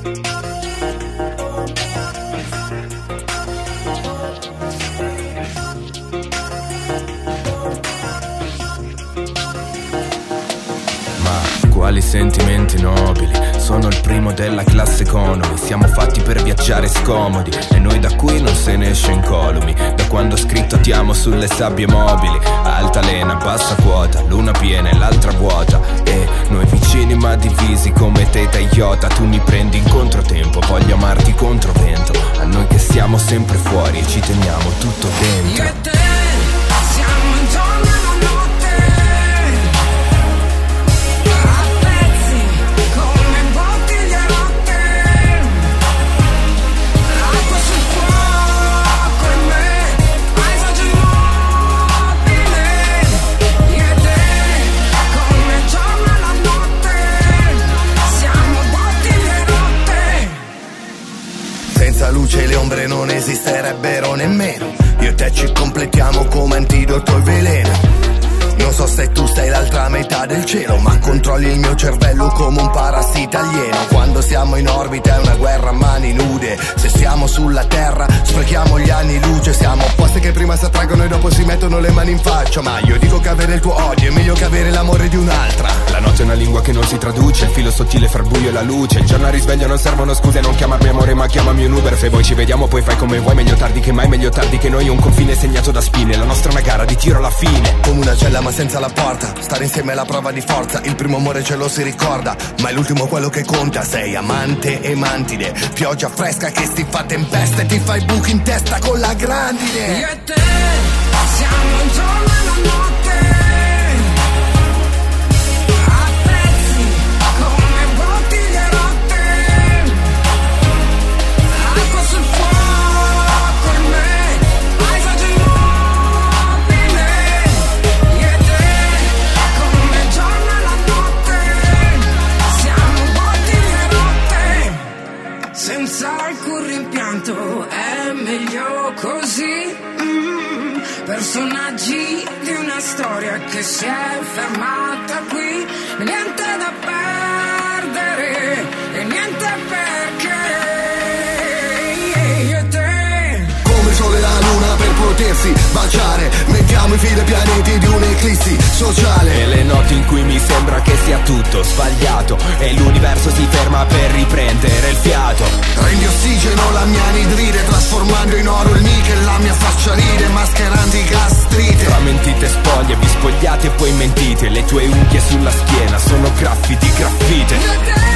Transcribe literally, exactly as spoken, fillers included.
Quali sentimenti nobili, sono il primo della classe economy. Siamo fatti per viaggiare scomodi e noi da qui non se ne esce incolumi. Da quando ho scritto ti amo sulle sabbie mobili, altalena, bassa quota, luna piena e l'altra vuota. E noi vicini ma divisi come teta e iota. Tu mi prendi in controtempo, voglio amarti contro vento. A noi che siamo sempre fuori e ci teniamo tutto dentro. Io e te siamo intorno alla notte, luce le ombre non esisterebbero nemmeno. Io e te ci completiamo come antidoto e veleno. Non so se tu sei l'altra metà del cielo, ma controlli il mio cervello come un parassita alieno. Quando siamo in orbita è una guerra a mani nude. Se siamo sulla terra sprechiamo gli anni luce. Siamo opposte che prima si attraggono e dopo si mettono le mani in faccia. Ma io dico che avere il tuo odio è meglio che avere l'amore di un'altra. La notte è una lingua che non si traduce, il filo sottile fra il buio e la luce. Il giorno al risveglio non servono scuse, non chiamarmi amore ma chiamami un Uber. Se poi ci vediamo poi fai come vuoi, meglio tardi che mai, meglio tardi che noi. Un confine segnato da spine, la nostra è una gara di tiro alla fine. Come una cella ma senza la porta, stare insieme è la prova di forza. Il primo amore ce lo si ricorda, ma è l'ultimo quello che conta. Sei amante e mantide, pioggia fresca che si fa tempesta e ti fai buchi in testa con la grandine. Io e te siamo intorno alla notte, è meglio così, mm, personaggi di una storia che si è fermata qui, niente da perdere e niente perché. Io e te come il sole e la luna per potersi baciare, mettiamo in fila i pianeti di un'eclissi sociale. E le notti in cui mi sembra che sia tutto sbagliato e l'universo si ferma per riprendere il fiato. Rendi ossigeno la mia anidride, trasformando in oro il nickel la mia faccia ride, mascherando i gastrite. Tra mentite spoglie, vi spogliate e poi mentite. Le tue unghie sulla schiena sono graffiti, graffite.